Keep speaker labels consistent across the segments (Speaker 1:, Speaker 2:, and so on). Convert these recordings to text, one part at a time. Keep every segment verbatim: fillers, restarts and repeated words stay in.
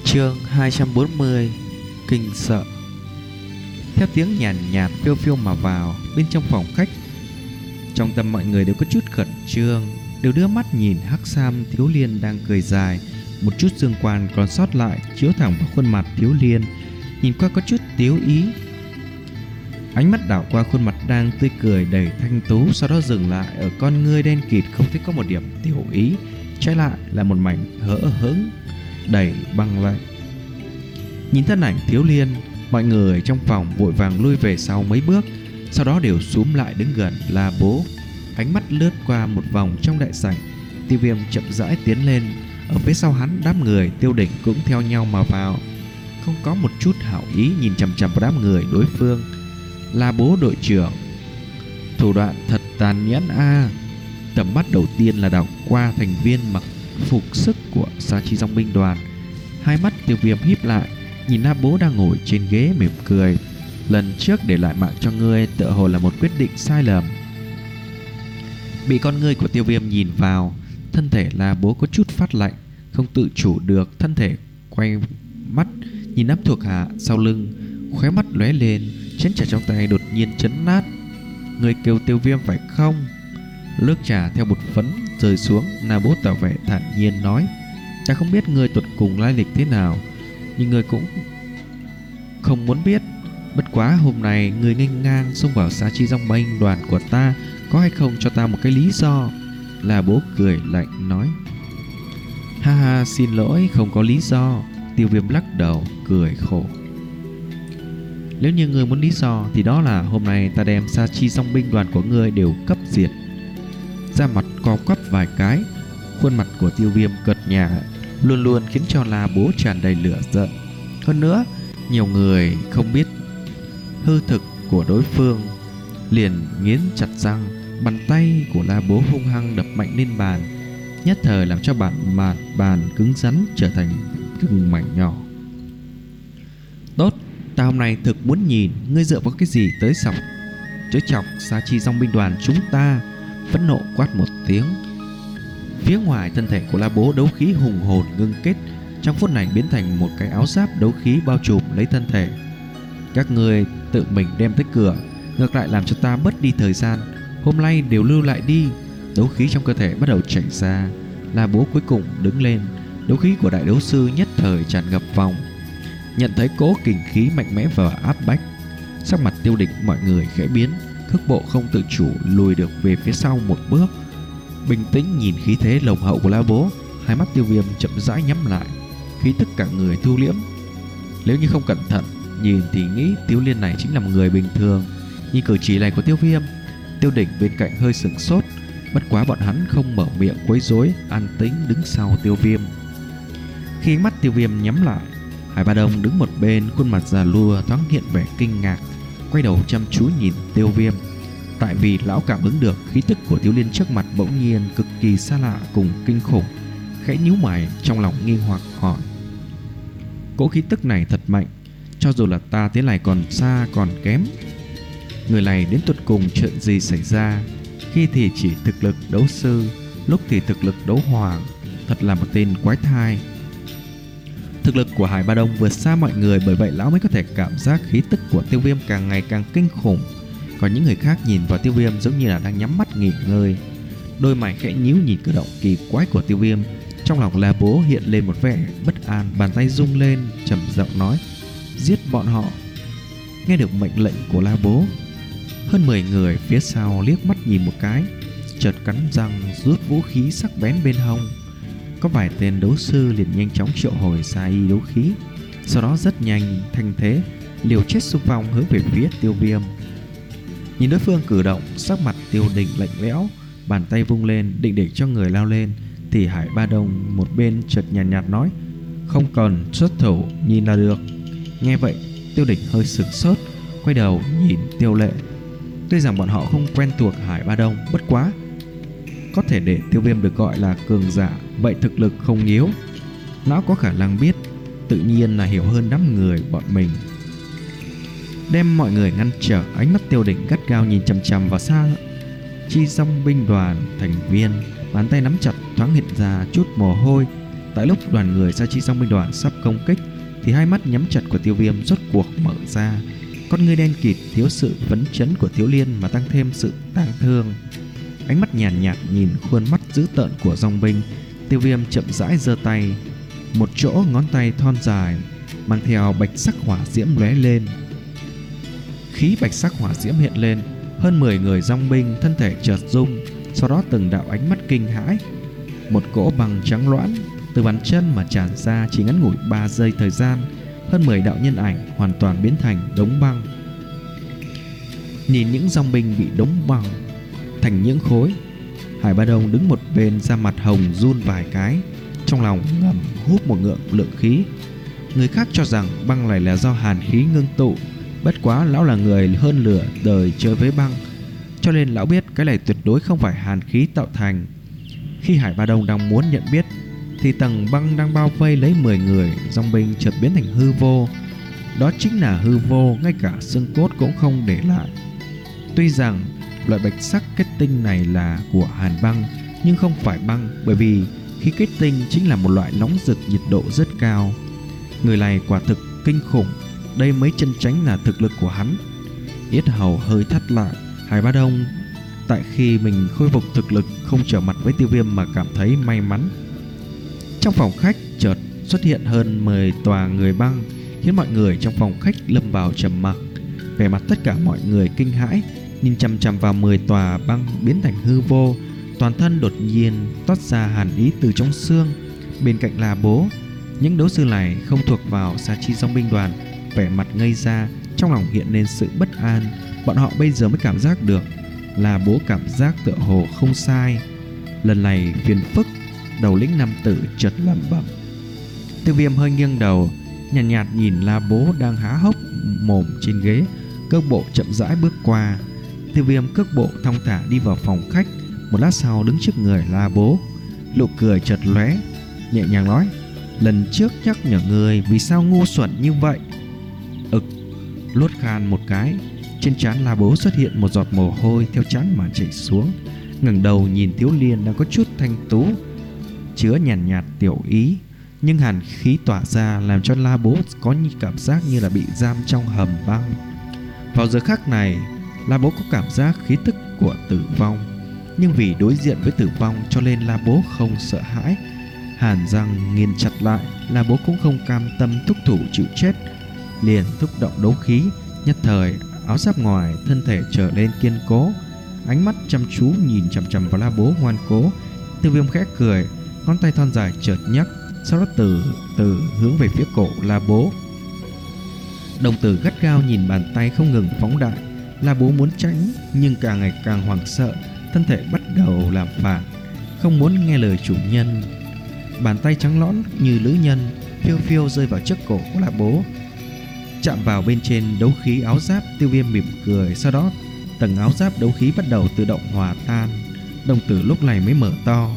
Speaker 1: Chương hai trăm bốn mươi. Kinh sợ. Theo tiếng nhàn nhạt phiêu phiêu mà vào bên trong phòng khách, trong tâm mọi người đều có chút khẩn trương, đều đưa mắt nhìn hắc sam thiếu liên đang cười dài. Một chút dương quan còn sót lại chiếu thẳng vào khuôn mặt thiếu liên, nhìn qua có chút tiếu ý. Ánh mắt đảo qua khuôn mặt đang tươi cười đầy thanh tú, sau đó dừng lại ở con ngươi đen kịt, không thấy có một điểm tiểu ý, trái lại là một mảnh hỡ hững đầy băng lạnh. Nhìn thân ảnh thiếu liên, mọi người trong phòng vội vàng lui về sau mấy bước, sau đó đều xúm lại đứng gần La Bố. Ánh mắt lướt qua một vòng trong đại sảnh, Tiêu Viêm chậm rãi tiến lên. Ở phía sau hắn, đám người Tiêu Đỉnh cũng theo nhau mà vào, không có một chút hảo ý nhìn chằm chằm vào đám người đối phương. La Bố đội trưởng, thủ đoạn thật tàn nhẫn a. À. Tầm mắt đầu tiên là đảo qua thành viên mặc phục sức của Sa Chi Dòng binh đoàn. Hai mắt Tiêu Viêm híp lại, nhìn La Bố đang ngồi trên ghế mỉm cười. Lần trước để lại mạng cho ngươi tựa hồ là một quyết định sai lầm. Bị con ngươi của Tiêu Viêm nhìn vào, thân thể La Bố có chút phát lạnh, không tự chủ được thân thể quay mắt nhìn đám thuộc hạ sau lưng, khóe mắt lóe lên, chén trà trong tay đột nhiên chấn nát. Người kêu Tiêu Viêm phải không? Nước trà theo bột phấn rơi xuống, La Bố tỏ vẻ thản nhiên nói: ta không biết người tuột cùng lai lịch thế nào, nhưng người cũng không muốn biết. Bất quá hôm nay người nghênh ngang xông vào Sa Chi Dòng binh đoàn của ta, có hay không cho ta một cái lý do? La Bố cười lạnh nói. Ha ha, xin lỗi, không có lý do. Tiêu Viêm lắc đầu cười khổ. Nếu như người muốn lý do thì đó là hôm nay ta đem Sa Chi Dòng binh đoàn của ngươi đều cấp diệt. Da mặt co quắp vài cái, khuôn mặt của Tiêu Viêm cợt nhả luôn luôn khiến cho La Bố tràn đầy lửa giận. Hơn nữa, nhiều người không biết hư thực của đối phương, liền nghiến chặt răng. Bàn tay của La Bố hung hăng đập mạnh lên bàn, nhất thời làm cho bản màn bàn cứng rắn trở thành từng mảnh nhỏ. Tốt, ta hôm nay thực muốn nhìn ngươi dựa vào cái gì tới sọc chới chọc Sa Chi Dòng binh đoàn chúng ta. Phẫn nộ quát một tiếng. Phía ngoài thân thể của La Bố đấu khí hùng hồn ngưng kết, trong phút này biến thành một cái áo giáp đấu khí bao trùm lấy thân thể. Các người tự mình đem tới cửa, ngược lại làm cho ta mất đi thời gian. Hôm nay đều lưu lại đi. Đấu khí trong cơ thể bắt đầu chảy ra. La Bố cuối cùng đứng lên, đấu khí của đại đấu sư nhất thời tràn ngập vòng. Nhận thấy cỗ kình khí mạnh mẽ và áp bách, sắc mặt Tiêu Đỉnh mọi người khẽ biến, cước bộ không tự chủ lùi được về phía sau một bước. Bình tĩnh nhìn khí thế lồng hậu của La Bố, hai mắt Tiêu Viêm chậm rãi nhắm lại, khí tức cả người thu liễm. Nếu như không cẩn thận nhìn thì nghĩ Tiêu Liên này chính là một người bình thường. Nhìn cử chỉ này của Tiêu Viêm, Tiêu Đỉnh bên cạnh hơi sửng sốt. Bất quá bọn hắn không mở miệng quấy rối, an tĩnh đứng sau Tiêu Viêm. Khi mắt Tiêu Viêm nhắm lại, Hải Ba Đông đứng một bên, khuôn mặt già lua thoáng hiện vẻ kinh ngạc, quay đầu chăm chú nhìn Tiêu Viêm. Tại vì lão cảm ứng được khí tức của Tiêu Liên trước mặt bỗng nhiên cực kỳ xa lạ cùng kinh khủng, khẽ nhíu mày trong lòng nghi hoặc hỏi: cỗ khí tức này thật mạnh, cho dù là ta thế này còn xa còn kém. Người này đến tuột cùng chuyện gì xảy ra? Khi thì chỉ thực lực đấu sư, lúc thì thực lực đấu hoàng, thật là một tên quái thai. Thực lực của Hải Ba Đông vượt xa mọi người, bởi vậy lão mới có thể cảm giác khí tức của Tiêu Viêm càng ngày càng kinh khủng. Còn những người khác nhìn vào Tiêu Viêm giống như là đang nhắm mắt nghỉ ngơi. Đôi mày khẽ nhíu nhìn cử động kỳ quái của Tiêu Viêm. Trong lòng La Bố hiện lên một vẻ bất an, bàn tay rung lên trầm giọng nói: giết bọn họ. Nghe được mệnh lệnh của La Bố, hơn mười người phía sau liếc mắt nhìn một cái, chợt cắn răng rút vũ khí sắc bén bên hông. Có vài tên đấu sư liền nhanh chóng triệu hồi Sa Y đấu khí, sau đó rất nhanh thành thế liều chết xung phong hướng về phía Tiêu Viêm. Nhìn đối phương cử động, sắc mặt Tiêu Đỉnh lạnh lẽo, bàn tay vung lên định để cho người lao lên, thì Hải Ba Đông một bên chợt nhàn nhạt, nhạt nói: không cần xuất thủ, nhìn là được. Nghe vậy, Tiêu Đỉnh hơi sửng sốt, quay đầu nhìn Tiêu Lệ. Tuy rằng bọn họ không quen thuộc Hải Ba Đông, bất quá có thể để Tiêu Viêm được gọi là cường giả, vậy thực lực không yếu. Lão có khả năng biết, tự nhiên là hiểu hơn đám người bọn mình. Đem mọi người ngăn trở, ánh mắt Tiêu Đỉnh gắt gao nhìn chằm chằm vào Sa Chi Dòng binh đoàn thành viên, bàn tay nắm chặt thoáng hiện ra chút mồ hôi. Tại lúc đoàn người Sa Chi Dòng binh đoàn sắp công kích thì hai mắt nhắm chặt của Tiêu Viêm rốt cuộc mở ra. Con ngươi đen kịt thiếu sự phấn chấn của Thiếu Liên mà tăng thêm sự tang thương. Ánh mắt nhàn nhạt, nhạt nhìn khuôn mắt dữ tợn của dòng binh, Tiêu Viêm chậm rãi giơ tay, một chỗ ngón tay thon dài mang theo bạch sắc hỏa diễm lóe lên. Khí bạch sắc hỏa diễm hiện lên, hơn mười người dòng binh thân thể chợt rung, sau đó từng đạo ánh mắt kinh hãi. Một cỗ băng trắng loãng từ bàn chân mà tràn ra, chỉ ngắn ngủi ba giây thời gian, hơn mười đạo nhân ảnh hoàn toàn biến thành đống băng. Nhìn những dòng binh bị đống băng thành những khối, Hải Ba Đông đứng một bên, da mặt hồng run vài cái, trong lòng ngầm hút một ngụm lượng khí. Người khác cho rằng băng này là do hàn khí ngưng tụ, bất quá lão là người hơn lửa đời chơi với băng, cho nên lão biết cái này tuyệt đối không phải hàn khí tạo thành. Khi Hải Ba Đông đang muốn nhận biết thì tầng băng đang bao vây lấy mười người dòng binh chợt biến thành hư vô. Đó chính là hư vô, ngay cả xương cốt cũng không để lại. Tuy rằng loại bạch sắc kết tinh này là của hàn băng, nhưng không phải băng, bởi vì khí kết tinh chính là một loại nóng rực, nhiệt độ rất cao. Người này quả thực kinh khủng, đây mới chân chánh là thực lực của hắn. Yết hầu hơi thắt lại, Hải Ba Đông tại khi mình khôi phục thực lực không trở mặt với Tiêu Viêm mà cảm thấy may mắn. Trong phòng khách chợt xuất hiện hơn mười tòa người băng, khiến mọi người trong phòng khách lâm vào trầm mặc. Vẻ mặt tất cả mọi người kinh hãi, nhìn chằm chằm vào mười tòa băng biến thành hư vô. Toàn thân đột nhiên toát ra hàn ý từ trong xương. Bên cạnh là Bố, những đấu sư này không thuộc vào Sa Chi Dòng binh đoàn, vẻ mặt ngây ra, trong lòng hiện lên sự bất an. Bọn họ bây giờ mới cảm giác được là Bố cảm giác tựa hồ không sai. Lần này phiền phức. Đầu lĩnh nam tử chợt lẩm bẩm. Tiêu Viêm hơi nghiêng đầu, nhàn nhạt, nhạt nhìn La Bố đang há hốc mồm trên ghế, cước bộ chậm rãi bước qua. Tiêu Viêm cước bộ thong thả đi vào phòng khách, một lát sau đứng trước người La Bố, nụ cười chợt lóe, nhẹ nhàng nói: lần trước nhắc nhở người vì sao ngu xuẩn như vậy. Ực, luốt khan một cái, trên trán La Bố xuất hiện một giọt mồ hôi theo trán mà chảy xuống, ngẩng đầu nhìn Thiếu Liên đang có chút thanh tú, chứa nhàn nhạt, nhạt tiểu ý, nhưng hàn khí tỏa ra làm cho La Bố có như cảm giác như là bị giam trong hầm băng. Vào giờ khắc này, La Bố có cảm giác khí tức của tử vong, nhưng vì đối diện với tử vong cho nên La Bố không sợ hãi. Hàn răng nghiền chặt lại, La Bố cũng không cam tâm thúc thủ chịu chết, liền thúc động đấu khí. Nhất thời áo giáp ngoài thân thể trở lên kiên cố, ánh mắt chăm chú nhìn chằm chằm vào La Bố ngoan cố. Tiêu Viêm khẽ cười, ngón tay thon dài chợt nhấc, sau đó từ từ hướng về phía cổ La Bố. Đồng tử gắt gao nhìn bàn tay không ngừng phóng đại. La Bố muốn tránh nhưng càng ngày càng hoảng sợ, thân thể bắt đầu làm phản, không muốn nghe lời chủ nhân. Bàn tay trắng nõn như lữ nhân phiêu phiêu rơi vào trước cổ của La Bố, chạm vào bên trên đấu khí áo giáp. Tiêu Viêm mỉm cười, sau đó tầng áo giáp đấu khí bắt đầu tự động hòa tan. Đồng tử lúc này mới mở to.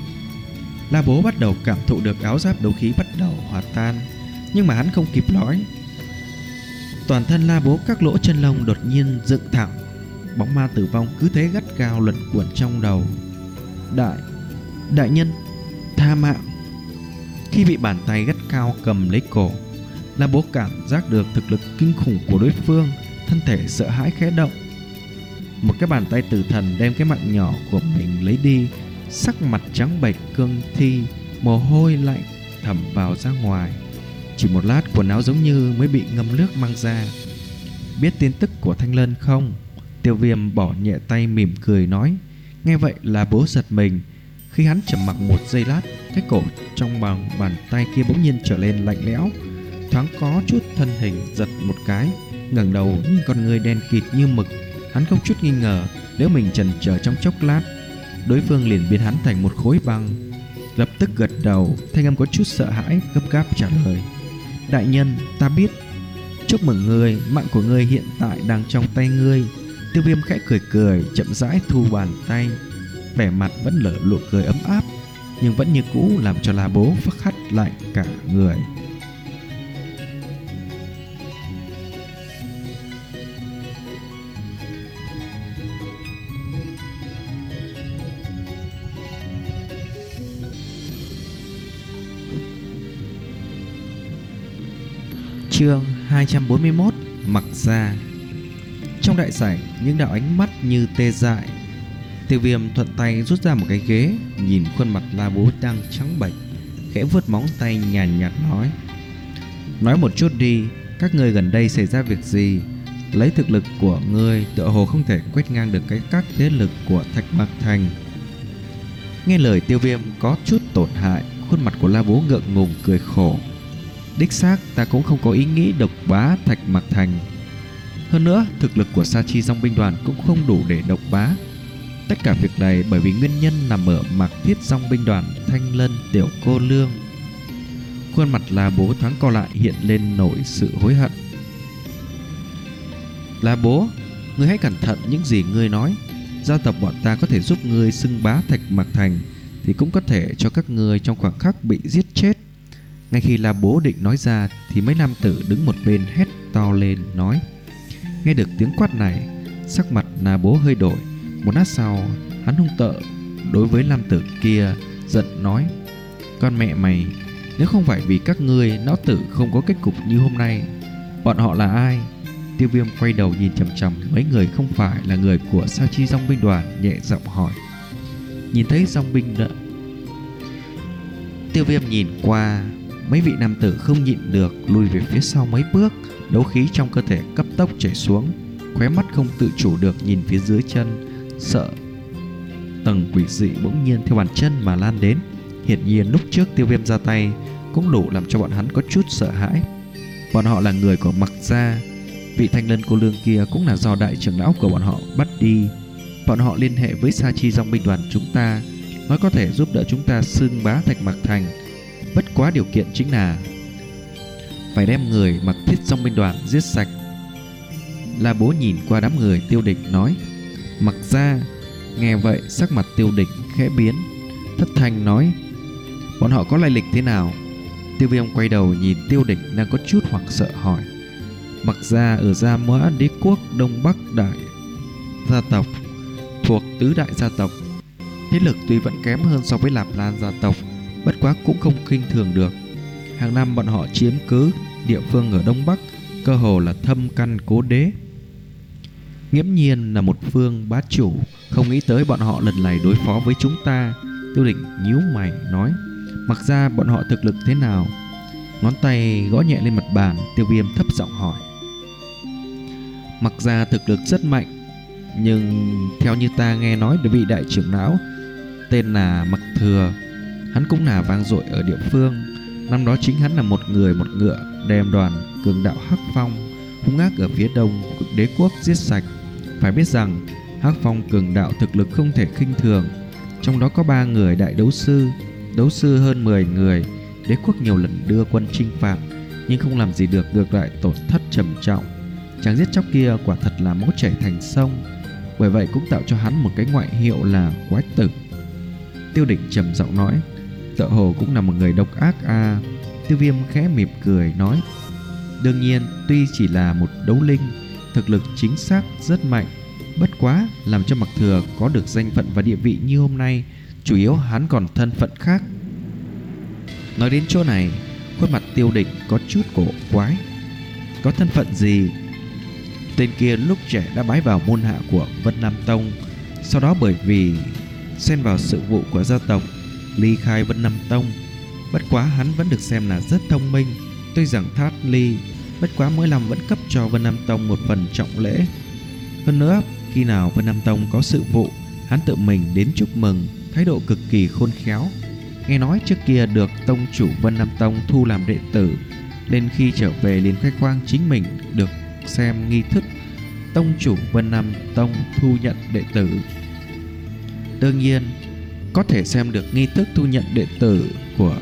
Speaker 1: La Bố bắt đầu cảm thụ được áo giáp đấu khí bắt đầu hòa tan, nhưng mà hắn không kịp nói. Toàn thân La Bố các lỗ chân lông đột nhiên dựng thẳng, bóng ma tử vong cứ thế gắt gao luẩn quẩn trong đầu. Đại, đại nhân, tha mạng. Khi bị bàn tay gắt cao cầm lấy cổ, La Bố cảm giác được thực lực kinh khủng của đối phương, thân thể sợ hãi khẽ động. Một cái bàn tay tử thần đem cái mạng nhỏ của mình lấy đi, sắc mặt trắng bệch cương thi, mồ hôi lạnh thẩm vào ra ngoài. Chỉ một lát quần áo giống như mới bị ngâm nước mang ra. Biết tin tức của Thanh Lân không? Tiêu Viêm bỏ nhẹ tay mỉm cười nói. Nghe vậy là Bố giật mình. Khi hắn trầm mặc một giây lát, cái cổ trong bằng bàn tay kia bỗng nhiên trở lên lạnh lẽo, thoáng có chút thân hình giật một cái, ngẩng đầu nhìn con người đen kịt như mực. Hắn không chút nghi ngờ, nếu mình chần chờ trong chốc lát, đối phương liền biến hắn thành một khối băng. Lập tức gật đầu, thanh âm có chút sợ hãi, gấp gáp trả lời. Đại nhân, ta biết. Chúc mừng ngươi, mạng của ngươi hiện tại đang trong tay ngươi. Tiêu Viêm khẽ cười cười, chậm rãi thu bàn tay, vẻ mặt vẫn lở nụ cười ấm áp, nhưng vẫn như cũ làm cho La Bố phắc hắt lại cả người. Chương hai trăm bốn mươi mốt. Mặc ra. Trong đại sảnh, những đạo ánh mắt như tê dại. Tiêu Viêm thuận tay rút ra một cái ghế, nhìn khuôn mặt La Bố đang trắng bệch, khẽ vuốt móng tay nhàn nhạt nói: Nói một chút đi, các ngươi gần đây xảy ra việc gì? Lấy thực lực của ngươi, tựa hồ không thể quét ngang được cái các thế lực của Thạch Mạc Thành. Nghe lời Tiêu Viêm có chút tổn hại, khuôn mặt của La Bố ngượng ngùng cười khổ. Đích xác, ta cũng không có ý nghĩ độc bá Thạch Mạc Thành. Hơn nữa, thực lực của Sa Chi Dòng binh đoàn cũng không đủ để độc bá. Tất cả việc này bởi vì nguyên nhân nằm ở Mạc Thiết Dòng binh đoàn Thanh Lân tiểu cô lương. Khuôn mặt La Bố thoáng co lại, hiện lên nổi sự hối hận. La Bố, ngươi hãy cẩn thận những gì ngươi nói. Gia tộc bọn ta có thể giúp ngươi xưng bá Thạch Mạc Thành, thì cũng có thể cho các ngươi trong khoảng khắc bị giết chết. Ngay khi La Bố định nói ra, thì mấy nam tử đứng một bên hét to lên nói. Nghe được tiếng quát này, sắc mặt La Bố hơi đổi. Một lát sau, hắn hung tợn đối với nam tử kia, giận nói: Con mẹ mày, nếu không phải vì các ngươi, lão tử không có kết cục như hôm nay. Bọn họ là ai? Tiêu Viêm quay đầu nhìn chằm chằm mấy người không phải là người của Sa Chi Dòng binh đoàn, nhẹ giọng hỏi. Nhìn thấy dòng binh đợi. Tiêu Viêm nhìn qua, mấy vị nam tử không nhịn được lùi về phía sau mấy bước, đấu khí trong cơ thể cấp tốc chảy xuống, khóe mắt không tự chủ được nhìn phía dưới chân, sợ tầng quỷ dị bỗng nhiên theo bàn chân mà lan đến. Hiển nhiên lúc trước Tiêu Viêm ra tay cũng đủ làm cho bọn hắn có chút sợ hãi. Bọn họ là người của Mặc gia. Vị Thanh Lân cô lương kia cũng là do đại trưởng lão của bọn họ bắt đi. Bọn họ liên hệ với Sa Chi Dòng binh đoàn chúng ta, nói có thể giúp đỡ chúng ta xưng bá Thạch Mạc Thành. Bất quá điều kiện chính là phải đem người Mạc Thiết Dòng binh đoàn giết sạch. La Bố nhìn qua đám người Tiêu Địch nói. Mặc ra. Nghe vậy sắc mặt Tiêu Địch khẽ biến, thất thanh nói: Bọn họ có lai lịch thế nào? Tiêu Viêm quay đầu nhìn Tiêu Địch đang có chút hoảng sợ hỏi. Mặc ra ở Gia Mã Đế quốc Đông Bắc Đại gia tộc, thuộc tứ đại gia tộc. Thế lực tuy vẫn kém hơn so với Lạp Lan gia tộc, bất quá cũng không khinh thường được. Hàng năm bọn họ chiếm cứ địa phương ở Đông Bắc, cơ hồ là thâm căn cố đế. Nghiễm nhiên là một phương bá chủ, không nghĩ tới bọn họ lần này đối phó với chúng ta. Tiêu Địch nhíu mày nói. Mặc ra bọn họ thực lực thế nào? Ngón tay gõ nhẹ lên mặt bàn. Tiêu Viêm thấp giọng hỏi. Mặc ra thực lực rất mạnh, nhưng theo như ta nghe nói được vị đại trưởng lão tên là Mặc Thừa, hắn cũng là vang dội ở địa phương. Năm đó chính hắn là một người một ngựa đem đoàn cường đạo Hắc Phong hung ác ở phía đông đế quốc giết sạch. Phải biết rằng Hắc Phong cường đạo thực lực không thể khinh thường, trong đó có ba người đại đấu sư, đấu sư hơn mười người. Đế quốc nhiều lần đưa quân chinh phạt, nhưng không làm gì được, ngược lại tổn thất trầm trọng. Chàng giết chóc kia quả thật là máu chảy thành sông, bởi vậy cũng tạo cho hắn một cái ngoại hiệu là Quái Tử. Tiêu Địch trầm giọng nói. Tựa hồ cũng là một người độc ác à? Tiêu Viêm khẽ mỉm cười nói. Đương nhiên, tuy chỉ là một đấu linh, thực lực chính xác rất mạnh. Bất quá, làm cho Mặc Thừa có được danh phận và địa vị như hôm nay, chủ yếu hắn còn thân phận khác. Nói đến chỗ này, khuôn mặt Tiêu Địch có chút cổ quái. Có thân phận gì? Tên kia lúc trẻ đã bái vào môn hạ của Vân Nam Tông, sau đó bởi vì xen vào sự vụ của gia tộc, ly khai Vân Nam Tông. Bất quá hắn vẫn được xem là rất thông minh. Tuy rằng thoát ly, bất quá mỗi năm vẫn cấp cho Vân Nam Tông một phần trọng lễ. Hơn nữa, khi nào Vân Nam Tông có sự vụ, hắn tự mình đến chúc mừng, thái độ cực kỳ khôn khéo. Nghe nói trước kia được tông chủ Vân Nam Tông thu làm đệ tử, nên khi trở về liền khai khoang chính mình được xem nghi thức tông chủ Vân Nam Tông thu nhận đệ tử. Đương nhiên, có thể xem được nghi thức thu nhận đệ tử của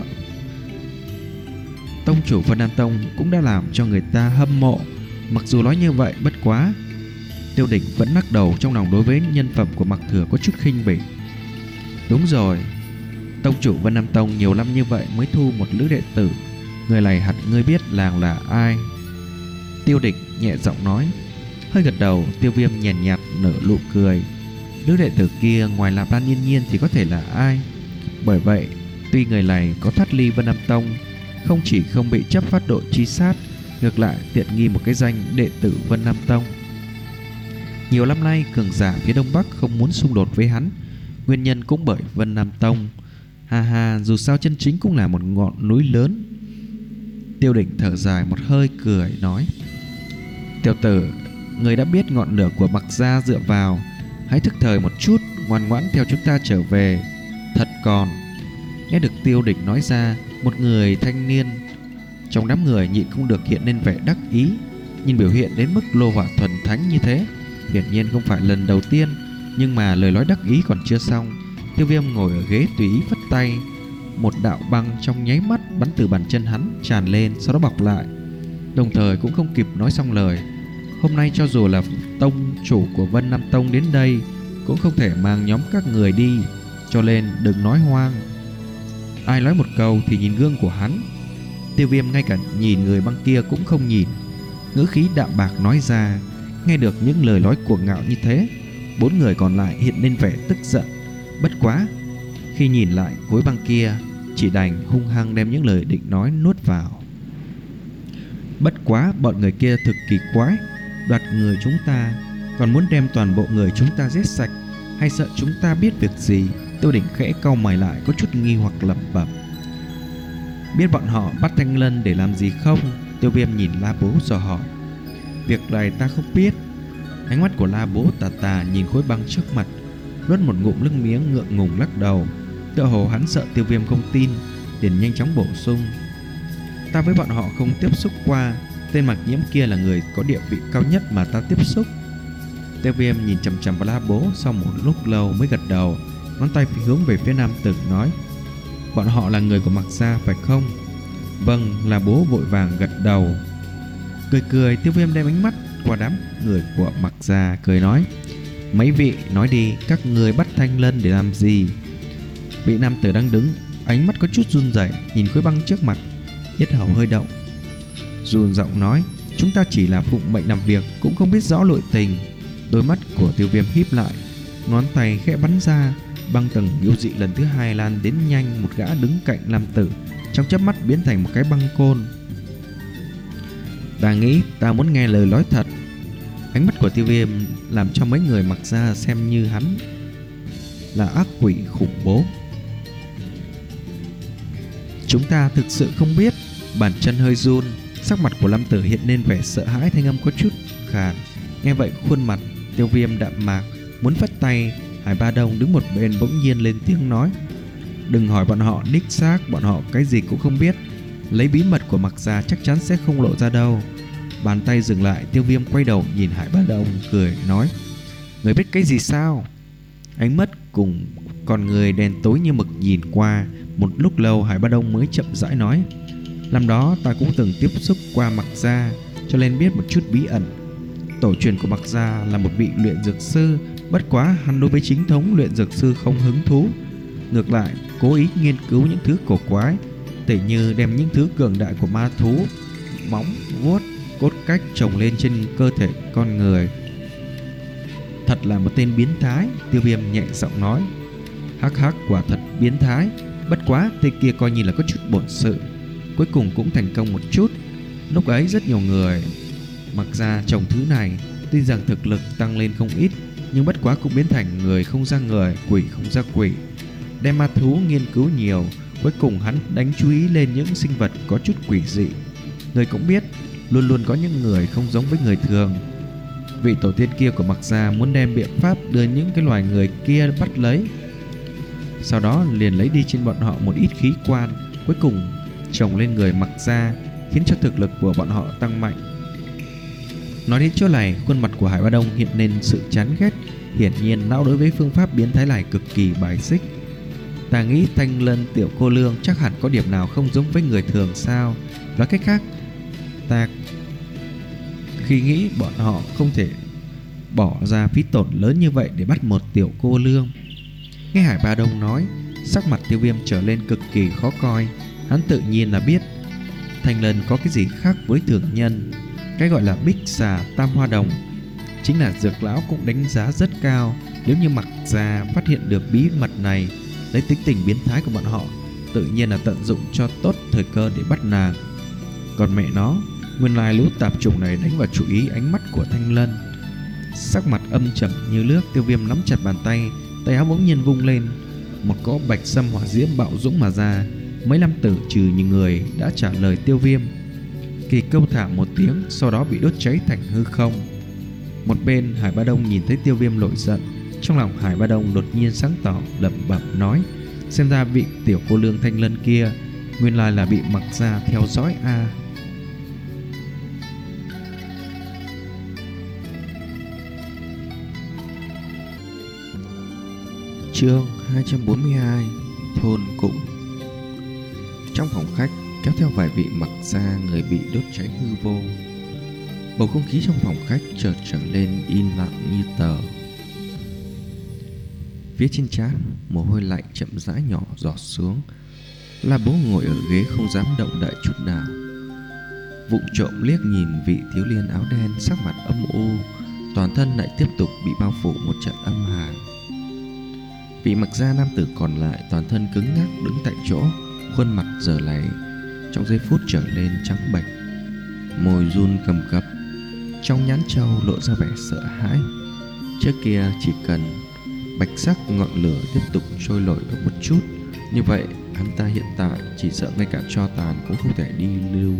Speaker 1: tông chủ Vân Nam Tông cũng đã làm cho người ta hâm mộ. Mặc dù nói như vậy, bất quá Tiêu Địch vẫn lắc đầu, trong lòng đối với nhân phẩm của Mặc Thừa có chút khinh bỉ. Đúng rồi, tông chủ Vân Nam Tông nhiều năm như vậy mới thu một nữ đệ tử, người này hẳn ngươi biết làng là ai? Tiêu Địch nhẹ giọng nói. Hơi gật đầu, Tiêu Viêm nhàn nhạt, nhạt nở nụ cười. Nữ đệ tử kia ngoài Lạp Lan Nhiên Nhiên thì có thể là ai? Bởi vậy, tuy người này có thoát ly Vân Nam Tông, không chỉ không bị chấp phát độ truy sát, ngược lại tiện nghi một cái danh đệ tử Vân Nam Tông. Nhiều năm nay cường giả phía Đông Bắc không muốn xung đột với hắn, nguyên nhân cũng bởi Vân Nam Tông. Ha ha, dù sao chân chính cũng là một ngọn núi lớn. Tiêu Đỉnh thở dài một hơi cười nói: Tiểu tử, người đã biết ngọn lửa của Mặc gia dựa vào, hãy thức thời một chút, ngoan ngoãn theo chúng ta trở về. Thật còn. Nghe được Tiêu Đỉnh nói ra, một người thanh niên trong đám người nhịn không được hiện lên vẻ đắc ý. Nhìn biểu hiện đến mức lô hỏa thuần thánh như thế, hiển nhiên không phải lần đầu tiên. Nhưng mà lời nói đắc ý còn chưa xong, Tiêu Viêm ngồi ở ghế tùy ý phất tay, một đạo băng trong nháy mắt bắn từ bàn chân hắn tràn lên, sau đó bọc lại. Đồng thời cũng không kịp nói xong lời, hôm nay cho dù là tông chủ của Vân Nam Tông đến đây cũng không thể mang nhóm các người đi, cho nên đừng nói hoang. Ai nói một câu thì nhìn gương của hắn. Tiêu Viêm ngay cả nhìn người băng kia cũng không nhìn, ngữ khí đạm bạc nói ra. Nghe được những lời nói cuồng ngạo như thế, bốn người còn lại hiện lên vẻ tức giận. Bất quá khi nhìn lại khối băng kia, chỉ đành hung hăng đem những lời định nói nuốt vào. Bất quá bọn người kia thực kỳ quái, đoạt người chúng ta, còn muốn đem toàn bộ người chúng ta giết sạch, hay sợ chúng ta biết việc gì? Tiêu Đỉnh khẽ cau mày lại, có chút nghi hoặc lẩm bẩm: Biết bọn họ bắt Thanh Lân để làm gì không? Tiêu Viêm nhìn La Bố dò hỏi: Việc này ta không biết. Ánh mắt của La Bố tà tà nhìn khối băng trước mặt, nuốt một ngụm nước miếng ngượng ngùng lắc đầu. Tựa hồ hắn sợ Tiêu Viêm không tin, liền nhanh chóng bổ sung: Ta với bọn họ không tiếp xúc qua, tên Mặc Nhiễm kia là người có địa vị cao nhất mà ta tiếp xúc. Tiêu Viêm nhìn chằm chằm vào La Bố, sau một lúc lâu mới gật đầu, ngón tay hướng về phía nam tử nói: Bọn họ là người của Mặc gia phải không? Vâng. La Bố vội vàng gật đầu. Cười cười, Tiêu Viêm đem ánh mắt qua đám người của Mặc gia, cười nói: Mấy vị nói đi, các người bắt Thanh Lân để làm gì? Vị nam tử đang đứng, ánh mắt có chút run rẩy, nhìn khối băng trước mặt, yết hầu hơi động, run giọng nói: Chúng ta chỉ là phụng mệnh làm việc, cũng không biết rõ nội tình. Đôi mắt của Tiêu Viêm híp lại, ngón tay khẽ bắn ra, băng tầng yêu dị lần thứ hai lan đến nhanh. Một gã đứng cạnh nam tử trong chớp mắt biến thành một cái băng côn. Ta nghĩ ta muốn nghe lời nói thật. Ánh mắt của Tiêu Viêm làm cho mấy người Mặc gia xem như hắn là ác quỷ khủng bố. Chúng ta thực sự không biết. Bàn chân hơi run, sắc mặt của nam tử hiện lên vẻ sợ hãi, thanh âm có chút khàn. Nghe vậy khuôn mặt Tiêu Viêm đạm mạc, muốn phất tay. Hải Ba Đông đứng một bên bỗng nhiên lên tiếng nói: Đừng hỏi bọn họ, đích xác bọn họ cái gì cũng không biết. Lấy bí mật của Mặc gia chắc chắn sẽ không lộ ra đâu. Bàn tay dừng lại, Tiêu Viêm quay đầu nhìn Hải Ba Đông cười nói: Người biết cái gì sao? Ánh mắt cùng con người đen tối như mực nhìn qua. Một lúc lâu Hải Ba Đông mới chậm rãi nói: Năm đó ta cũng từng tiếp xúc qua Mặc gia, cho nên biết một chút bí ẩn. Tổ truyền của Mặc gia là một vị luyện dược sư, bất quá hắn đối với chính thống luyện dược sư không hứng thú, ngược lại cố ý nghiên cứu những thứ cổ quái, tỉ như đem những thứ cường đại của ma thú, móng vuốt, cốt cách trồng lên trên cơ thể con người. Thật là một tên biến thái. Tiêu Viêm nhẹ giọng nói: Hắc hắc, quả thật biến thái. Bất quá tên kia coi như là có chút bổn sự, cuối cùng cũng thành công một chút. Lúc ấy rất nhiều người Mặc gia trồng thứ này, tuy rằng thực lực tăng lên không ít, nhưng bất quá cũng biến thành người không ra người, quỷ không ra quỷ. Đem ma thú nghiên cứu nhiều, cuối cùng hắn đánh chú ý lên những sinh vật có chút quỷ dị. Người cũng biết, luôn luôn có những người không giống với người thường. Vị tổ tiên kia của Mặc gia muốn đem biện pháp đưa những cái loài người kia bắt lấy, sau đó liền lấy đi trên bọn họ một ít khí quan, cuối cùng trồng lên người Mặc gia, khiến cho thực lực của bọn họ tăng mạnh. Nói đến chỗ này, khuôn mặt của Hải Ba Đông hiện lên sự chán ghét. Hiển nhiên lão đối với phương pháp biến thái này cực kỳ bài xích. Ta nghĩ Thanh Lân tiểu cô lương chắc hẳn có điểm nào không giống với người thường sao? Nói cách khác, ta khi nghĩ bọn họ không thể bỏ ra phí tổn lớn như vậy để bắt một tiểu cô lương. Nghe Hải Ba Đông nói, sắc mặt Tiêu Viêm trở lên cực kỳ khó coi. Hắn tự nhiên là biết Thanh Lân có cái gì khác với thường nhân. Cái gọi là bích xà tam hoa đồng chính là dược lão cũng đánh giá rất cao. Nếu như Mặc gia phát hiện được bí mật này, lấy tính tình biến thái của bọn họ, tự nhiên là tận dụng cho tốt thời cơ để bắt nàng. Còn mẹ nó, Nguyên lai lũ tạp chủng này đánh vào chú ý ánh mắt của Thanh Lân. Sắc mặt âm trầm như nước, Tiêu Viêm nắm chặt bàn tay, tay áo bỗng nhiên vung lên, một cỗ bạch sâm hỏa diễm bạo dũng mà ra. Mấy nam tử trừ những người đã trả lời Tiêu Viêm, kỳ câu thả một tiếng, sau đó bị đốt cháy thành hư không. Một bên Hải Ba Đông nhìn thấy Tiêu Viêm nổi giận, trong lòng Hải Ba Đông đột nhiên sáng tỏ, lẩm bẩm nói: xem ra vị tiểu cô lương Thanh Lân kia nguyên lai là bị Mặc Gia theo dõi a. À. Chương hai trăm bốn mươi hai: Thôn Cũng. Trong phòng khách kéo theo vài vị Mặc Gia người bị đốt cháy hư vô. Bầu không khí trong phòng khách chợt trở lên im lặng như tờ. Phía trên trán mồ hôi lạnh chậm rãi nhỏ giọt xuống. La Bố ngồi ở ghế không dám động đậy chút nào, vụng trộm liếc nhìn vị thiếu niên áo đen sắc mặt âm u, toàn thân lại tiếp tục bị bao phủ một trận âm hàn. Vị Mặc Gia nam tử còn lại toàn thân cứng ngắc đứng tại chỗ, khuôn mặt giờ này trong giây phút trở lên trắng bệch, môi run cầm cập, trong nhãn châu lộ ra vẻ sợ hãi. Trước kia chỉ cần bạch sắc ngọn lửa tiếp tục trôi nổi được một chút, như vậy hắn ta hiện tại chỉ sợ ngay cả tro tàn cũng không thể đi lưu.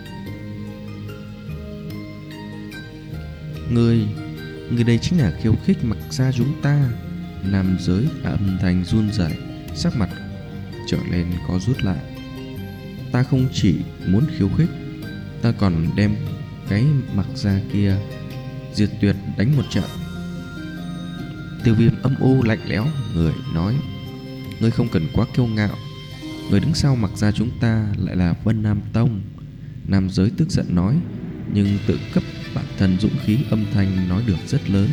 Speaker 1: Người, người đây chính là khiêu khích Mặc Gia chúng ta. Nam giới âm thanh run rẩy, sắc mặt trở lên có rút lại. Ta không chỉ muốn khiêu khích, ta còn đem cái Mặc Gia kia diệt tuyệt đánh một trận. Tiêu Viêm âm u lạnh lẽo người nói: ngươi không cần quá kiêu ngạo, người đứng sau Mặc Gia chúng ta lại là Vân Nam Tông. Nam giới tức giận nói, nhưng tự cấp bản thân dũng khí, âm thanh nói được rất lớn: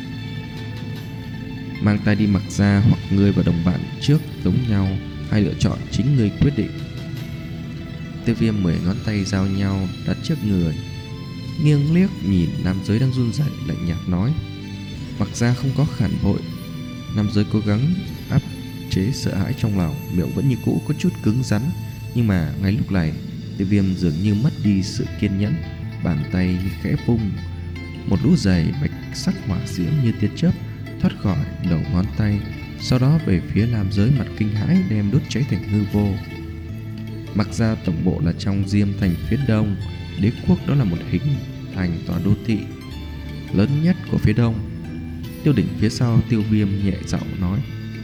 Speaker 1: mang ta đi Mặc Gia, hoặc ngươi và đồng bạn trước giống nhau, hay lựa chọn chính ngươi quyết định. Tiêu Viêm mười ngón tay giao nhau đặt trước người, nghiêng liếc nhìn nam giới đang run rẩy, lạnh nhạt nói: Mặc Gia không có phản bội. Nam giới cố gắng áp chế sợ hãi trong lòng, miệng vẫn như cũ có chút cứng rắn. Nhưng mà ngay lúc này Tiêu Viêm dường như mất đi sự kiên nhẫn, bàn tay khẽ vung, một lũ giày bạch sắc hỏa diễm như tia chớp thoát khỏi đầu ngón tay, sau đó về phía nam giới mặt kinh hãi đem đốt cháy thành hư vô. Mặc Gia tổng bộ là trong Diêm Thành phía đông, đế quốc đó là một hình thành tòa đô thị lớn nhất của phía đông. Tiêu Đỉnh phía sau Tiêu Viêm nhẹ giọng nói: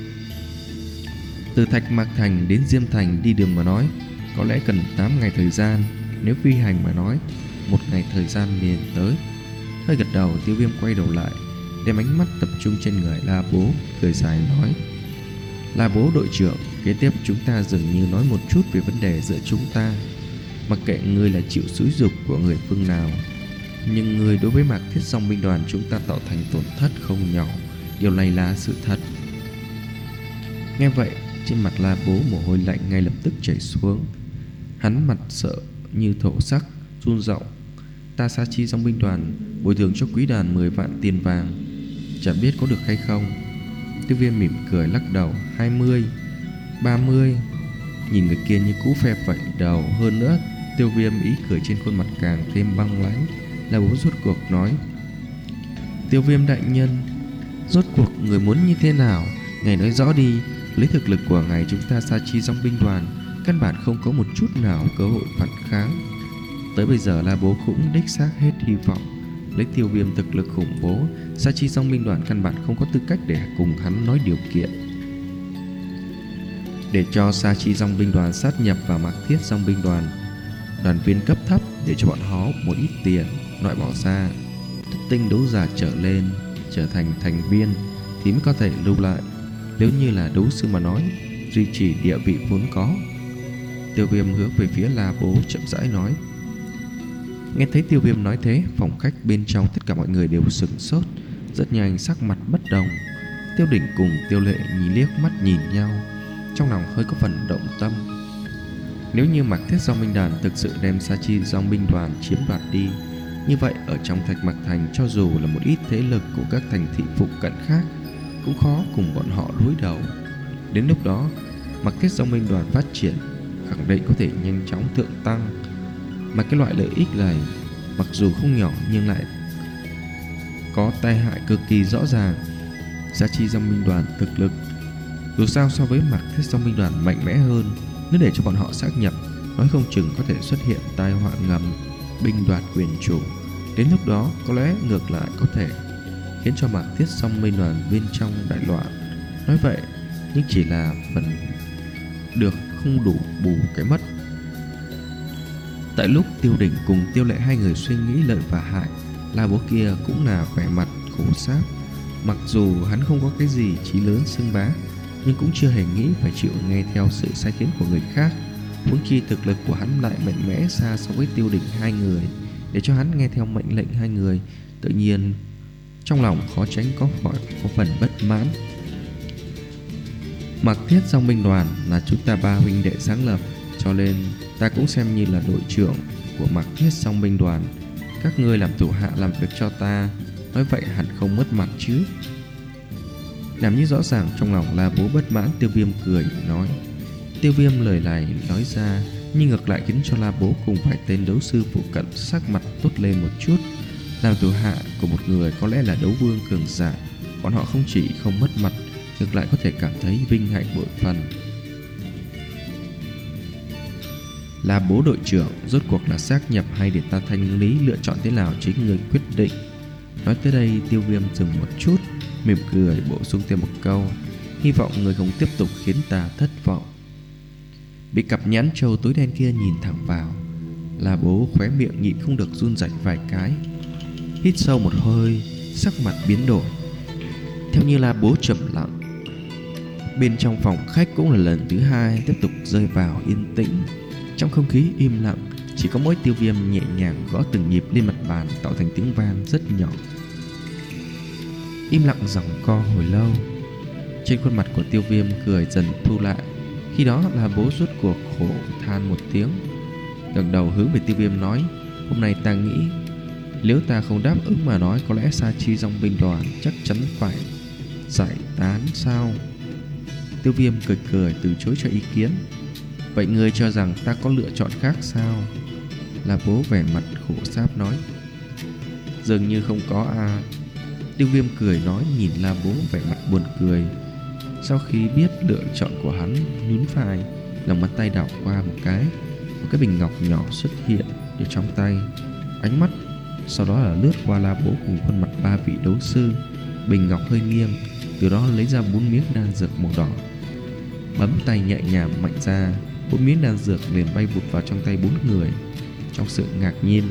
Speaker 1: từ Thạch Mạc Thành đến Diêm Thành đi đường mà nói có lẽ cần tám ngày thời gian, nếu phi hành mà nói một ngày thời gian liền tới. Hơi gật đầu, Tiêu Viêm quay đầu lại, đem ánh mắt tập trung trên người La Bố, cười dài nói: La Bố đội trưởng, kế tiếp chúng ta dường như nói một chút về vấn đề giữa chúng ta. Mặc kệ ngươi là chịu xúi dục của người phương nào, nhưng ngươi đối với Mạc Thiết Dòng binh đoàn chúng ta tạo thành tổn thất không nhỏ, điều này là sự thật. Nghe vậy, trên mặt La Bố mồ hôi lạnh ngay lập tức chảy xuống. Hắn mặt sợ như thổ sắc, run giọng: ta Sa Chi Dòng binh đoàn bồi thường cho quý đoàn mười vạn tiền vàng, chẳng biết có được hay không. Tiêu Viêm mỉm cười lắc đầu: hai mươi, ba mươi. Nhìn người kia như cũ phe phẩy đầu. Hơn nữa, Tiêu Viêm ý cười trên khuôn mặt càng thêm băng lãnh. La Bố rốt cuộc nói: Tiêu Viêm đại nhân, rốt cuộc người muốn như thế nào? Ngài nói rõ đi. Lấy thực lực của ngài, chúng ta Sa Chi Dòng binh đoàn căn bản không có một chút nào cơ hội phản kháng. Tới bây giờ La Bố cũng đích xác hết hy vọng. Lấy Tiêu Viêm thực lực khủng bố, Sa Chi Dòng binh đoàn căn bản không có tư cách để cùng hắn nói điều kiện. Để cho Sa Chi Dòng binh đoàn sát nhập vào Mạc Thiết Dòng binh đoàn, đoàn viên cấp thấp để cho bọn họ một ít tiền, loại bỏ ra thất tinh đấu giả trở lên, trở thành thành viên thì mới có thể lưu lại. Nếu như là đấu sư mà nói, duy trì địa vị vốn có. Tiêu Viêm hướng về phía La Bố chậm rãi nói. Nghe thấy Tiêu Viêm nói thế, phòng khách bên trong tất cả mọi người đều sửng sốt. Rất nhanh sắc mặt bất đồng. Tiêu Đỉnh cùng Tiêu Lệ nhìn liếc mắt nhìn nhau, trong lòng hơi có phần động tâm. Nếu như Mạc Thiết Dòng binh đoàn thực sự đem Sa Chi Dòng binh đoàn chiếm đoạt đi, như vậy ở trong Thạch Mạc Thành, cho dù là một ít thế lực của các thành thị phụ cận khác cũng khó cùng bọn họ đối đầu. Đến lúc đó, Mạc Thiết Dòng binh đoàn phát triển khẳng định có thể nhanh chóng thượng tăng. Mà cái loại lợi ích này mặc dù không nhỏ nhưng lại có tai hại cực kỳ rõ ràng. Gia Chi Dòng binh đoàn thực lực dù sao so với Mạc Thiết Dòng binh đoàn mạnh mẽ hơn. Nếu để cho bọn họ xác nhập, nói không chừng có thể xuất hiện tai họa ngầm, binh đoạt quyền chủ. Đến lúc đó có lẽ ngược lại có thể khiến cho Mạc Thiết Dòng binh đoàn bên trong đại loạn. Nói vậy nhưng chỉ là phần được không đủ bù cái mất. Tại lúc Tiêu Đỉnh cùng Tiêu Lệ hai người suy nghĩ lợi và hại, La Bố kia cũng là vẻ mặt khổ sáp. Mặc dù hắn không có cái gì chí lớn xưng bá, nhưng cũng chưa hề nghĩ phải chịu nghe theo sự sai khiến của người khác. Huống chi thực lực của hắn lại mạnh mẽ xa so với Tiêu Đỉnh hai người. Để cho hắn nghe theo mệnh lệnh hai người, tự nhiên trong lòng khó tránh có khỏi có phần bất mãn. Mạc Thiết Dòng binh đoàn là chúng ta ba huynh đệ sáng lập, cho nên ta cũng xem như là đội trưởng của Mạc Thiết Dòng binh đoàn. Các ngươi làm thủ hạ làm việc cho ta, nói vậy hẳn không mất mặt chứ. Làm như rõ ràng trong lòng La Bố bất mãn, Tiêu Viêm cười nói. Tiêu Viêm lời này nói ra nhưng ngược lại khiến cho La Bố cùng vài tên đấu sư phụ cận sắc mặt tốt lên một chút. Làm thủ hạ của một người có lẽ là đấu vương cường giả, bọn họ không chỉ không mất mặt, ngược lại có thể cảm thấy vinh hạnh bội phần. La Bố đội trưởng, rốt cuộc là xác nhập hay để ta thanh lý lựa chọn thế nào chính người quyết định. Nói tới đây Tiêu Viêm dừng một chút, mỉm cười bổ sung thêm một câu. Hy vọng người không tiếp tục khiến ta thất vọng. Bị cặp nhãn trâu tối đen kia nhìn thẳng vào, La Bố khóe miệng nhịn không được run rẩy vài cái. Hít sâu một hơi, sắc mặt biến đổi. Theo như La Bố trầm lặng, bên trong phòng khách cũng là lần thứ hai tiếp tục rơi vào yên tĩnh. Trong không khí im lặng, chỉ có mỗi Tiêu Viêm nhẹ nhàng gõ từng nhịp lên mặt bàn tạo thành tiếng vang rất nhỏ. Im lặng giằng co hồi lâu, trên khuôn mặt của Tiêu Viêm cười dần thu lại. Khi đó La Bố rốt cuộc khổ than một tiếng, ngẩng đầu hướng về Tiêu Viêm nói. Hôm nay ta nghĩ nếu ta không đáp ứng mà nói, có lẽ Sa Chi Dòng binh đoàn chắc chắn phải giải tán sao? Tiêu Viêm cười cười từ chối cho ý kiến. Vậy ngươi cho rằng ta có lựa chọn khác sao? La Bố vẻ mặt khổ sáp nói. Dường như không có à. Tiêu Viêm cười nói, nhìn La Bố vẻ mặt buồn cười. Sau khi biết lựa chọn của hắn, nhún vai, lòng bàn tay đảo qua một cái, một cái bình ngọc nhỏ xuất hiện ở trong tay. Ánh mắt sau đó là lướt qua La Bố cùng khuôn mặt ba vị đấu sư. Bình ngọc hơi nghiêng, từ đó lấy ra bốn miếng đan dược màu đỏ. Bấm tay nhẹ nhàng mạnh ra, bốn miếng đan dược liền bay vụt vào trong tay bốn người. Trong sự ngạc nhiên,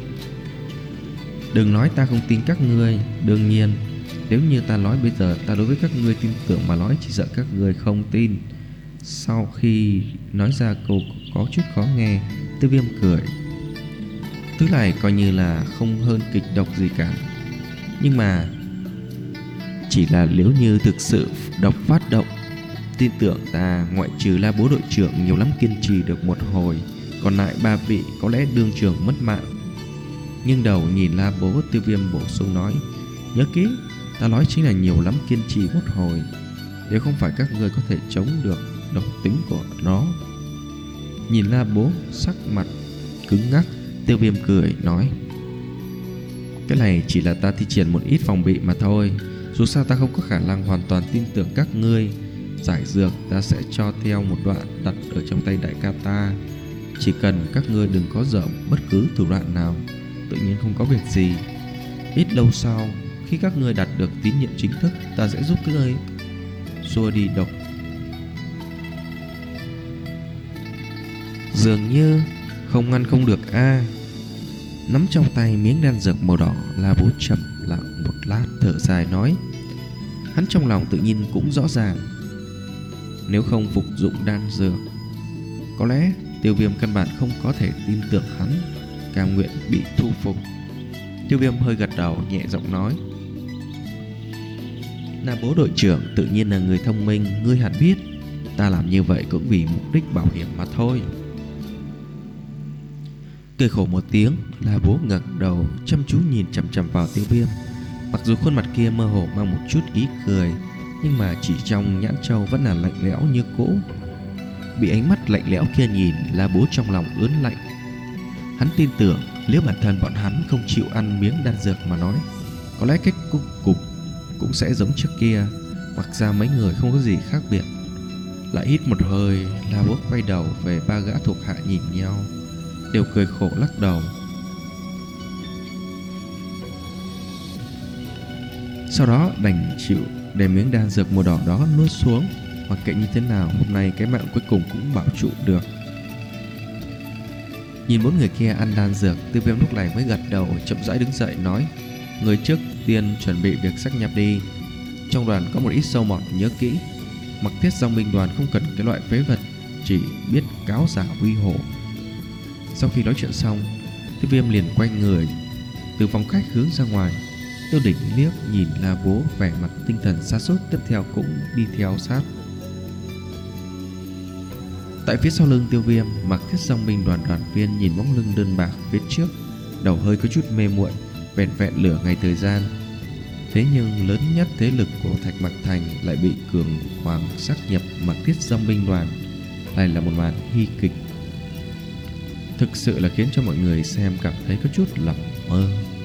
Speaker 1: đừng nói ta không tin các ngươi. Đương nhiên, nếu như ta nói bây giờ ta đối với các ngươi tin tưởng mà nói, chỉ sợ các ngươi không tin. Sau khi nói ra câu có chút khó nghe, Tiêu Viêm cười. Thứ này coi như là không hơn kịch độc gì cả. Nhưng mà chỉ là nếu như thực sự độc phát động, tin tưởng ta, ngoại trừ La Bố đội trưởng nhiều lắm kiên trì được một hồi, còn lại ba vị có lẽ đương trường mất mạng. Nhưng đầu nhìn La Bố, Tiêu Viêm bổ sung nói. Nhớ kỹ, ta nói chính là nhiều lắm kiên trì một hồi. Nếu không phải các ngươi có thể chống được độc tính của nó. Nhìn La Bố sắc mặt cứng ngắc, Tiêu Viêm cười nói. Cái này chỉ là ta thi triển một ít phòng bị mà thôi. Dù sao ta không có khả năng hoàn toàn tin tưởng các ngươi. Giải dược ta sẽ cho theo một đoạn đặt ở trong tay đại ca ta. Chỉ cần các ngươi đừng có dở bất cứ thủ đoạn nào, tự nhiên không có việc gì. Ít lâu sau, khi các ngươi đạt được tín nhiệm chính thức, ta sẽ giúp các ngươi xua đi độc. Dường như không ngăn không được a. À. Nắm trong tay miếng đan dược màu đỏ, La Bố chậm lặng một lát thở dài nói. Hắn trong lòng tự nhiên cũng rõ ràng, nếu không phục dụng đan dược, có lẽ Tiêu Viêm căn bản không có thể tin tưởng hắn, cam nguyện bị thu phục. Tiêu Viêm hơi gật đầu nhẹ giọng nói. La Bố đội trưởng tự nhiên là người thông minh, ngươi hẳn biết ta làm như vậy cũng vì mục đích bảo hiểm mà thôi. Cười khổ một tiếng, La Bố ngẩng đầu chăm chú nhìn chằm chằm vào Tiêu Viêm. Mặc dù khuôn mặt kia mơ hồ mang một chút ý cười, nhưng mà chỉ trong nhãn châu vẫn là lạnh lẽo như cũ. Bị ánh mắt lạnh lẽo kia nhìn, La Bố trong lòng ớn lạnh. Hắn tin tưởng nếu bản thân bọn hắn không chịu ăn miếng đan dược mà nói, có lẽ kết cục cục cũng sẽ giống trước kia. Mặc ra mấy người không có gì khác biệt. Lại hít một hơi, La Bố quay đầu về ba gã thuộc hạ nhìn nhau, đều cười khổ lắc đầu. Sau đó đành chịu đem miếng đan dược màu đỏ đó nuốt xuống. Mặc kệ như thế nào, hôm nay cái mạng cuối cùng cũng bảo trụ được. Nhìn bốn người kia ăn đan dược, Tiêu Viêm lúc này mới gật đầu, chậm rãi đứng dậy nói: người trước tiên chuẩn bị việc sáp nhập đi. Trong đoàn có một ít sâu mọt, nhớ kỹ, Mặc Thiết Dòng binh đoàn không cần cái loại phế vật chỉ biết cáo giả uy hổ. Sau khi nói chuyện xong, Tiêu Viêm liền quay người từ phòng khách hướng ra ngoài. Tiêu Đỉnh liếc nhìn La Bố vẻ mặt tinh thần sa sút, tiếp theo cũng đi theo sát. Tại phía sau lưng Tiêu Viêm, Mặc Thiết Dòng binh đoàn đoàn viên nhìn bóng lưng đơn bạc phía trước, đầu hơi có chút mê muội. Vẹn vẹn lửa ngày thời gian, thế nhưng lớn nhất thế lực của Thạch Mặc Thành lại bị cường hoàng sát nhập Mặc Thiết Dòng binh đoàn, lại là một màn hy kịch, thực sự là khiến cho mọi người xem cảm thấy có chút lẩm mơ.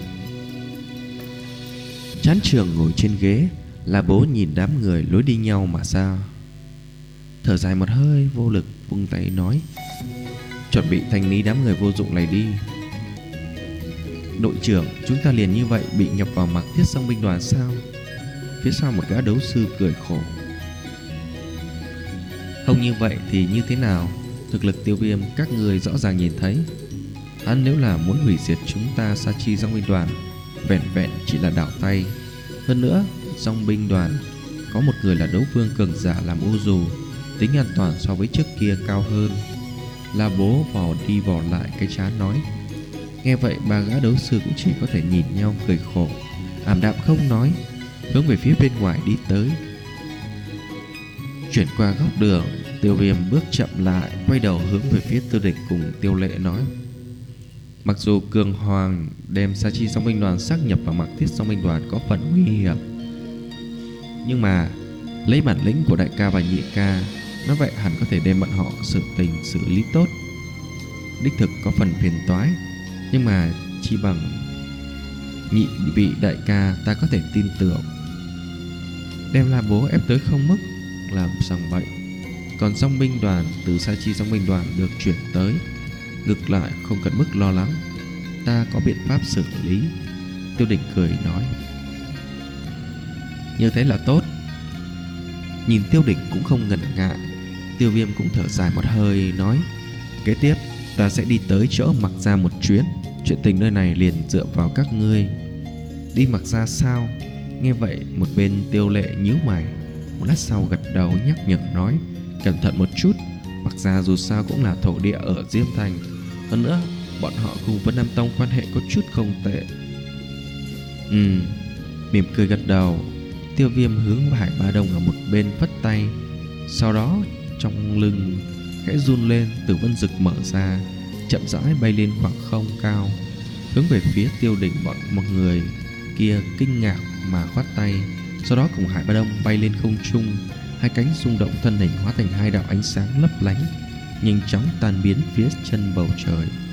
Speaker 1: Chán trường ngồi trên ghế, La Bố nhìn đám người lối đi nhau mà ra, thở dài một hơi, vô lực vung tay nói: chuẩn bị thanh lý đám người vô dụng này đi. Đội trưởng, chúng ta liền như vậy bị nhập vào Mặc Thiết Dòng binh đoàn sao? Phía sau một gã đấu sư cười khổ: không như vậy thì như thế nào? Thực lực Tiêu Viêm các người rõ ràng nhìn thấy. Hắn nếu là muốn hủy diệt chúng ta Sa Chi Dòng binh đoàn, vẹn vẹn chỉ là đảo tay. Hơn nữa, Dòng binh đoàn có một người là đấu vương cường giả làm ô dù, tính an toàn so với trước kia cao hơn. La Bố vò đi vò lại cái trán nói. Nghe vậy, ba gã đấu sư cũng chỉ có thể nhìn nhau cười khổ, ảm đạm không nói, hướng về phía bên ngoài đi tới. Chuyển qua góc đường, Tiêu Viêm bước chậm lại, quay đầu hướng về phía Tiêu Địch cùng Tiêu Lệ nói: mặc dù cường hoàng đem Sa Chi Dòng binh đoàn xác nhập vào Mặc Thiết Dòng binh đoàn có phần nguy hiểm, nhưng mà lấy bản lĩnh của đại ca và nhị ca, nói vậy hẳn có thể đem bọn họ sự tình xử lý tốt. Đích thực có phần phiền toái, nhưng mà chi bằng nhị vị đại ca ta có thể tin tưởng. Đem La Bố ép tới không mức làm sằng bậy. Còn dòng binh đoàn từ Sa Chi Dòng binh đoàn được chuyển tới, ngược lại không cần mức lo lắng, ta có biện pháp xử lý. Tiêu Đỉnh cười nói. Như thế là tốt. Nhìn Tiêu Đỉnh cũng không ngần ngại, Tiêu Viêm cũng thở dài một hơi nói: kế tiếp ta sẽ đi tới chỗ Mặc Gia một chuyến, chuyện tình nơi này liền dựa vào các ngươi. Đi Mặc Gia sao? Nghe vậy một bên Tiêu Lệ nhíu mày, một lát sau gật đầu nhắc nhở nói: cẩn thận một chút, Mặc Gia dù sao cũng là thổ địa ở Diêm Thành, hơn nữa bọn họ cùng Vân Nam Tông quan hệ có chút không tệ. Ừ, mỉm cười gật đầu. Tiêu Viêm hướng vào Hải Ba Đông ở một bên phất tay, sau đó trong lưng khẽ run lên, Tử Vân Dực mở ra, chậm rãi bay lên khoảng không cao, hướng về phía Tiêu Đỉnh bọn một người kia kinh ngạc mà khoát tay. Sau đó cùng Hải Ba Đông bay lên không trung, hai cánh rung động, thân hình hóa thành hai đạo ánh sáng lấp lánh, nhanh chóng tan biến phía chân bầu trời.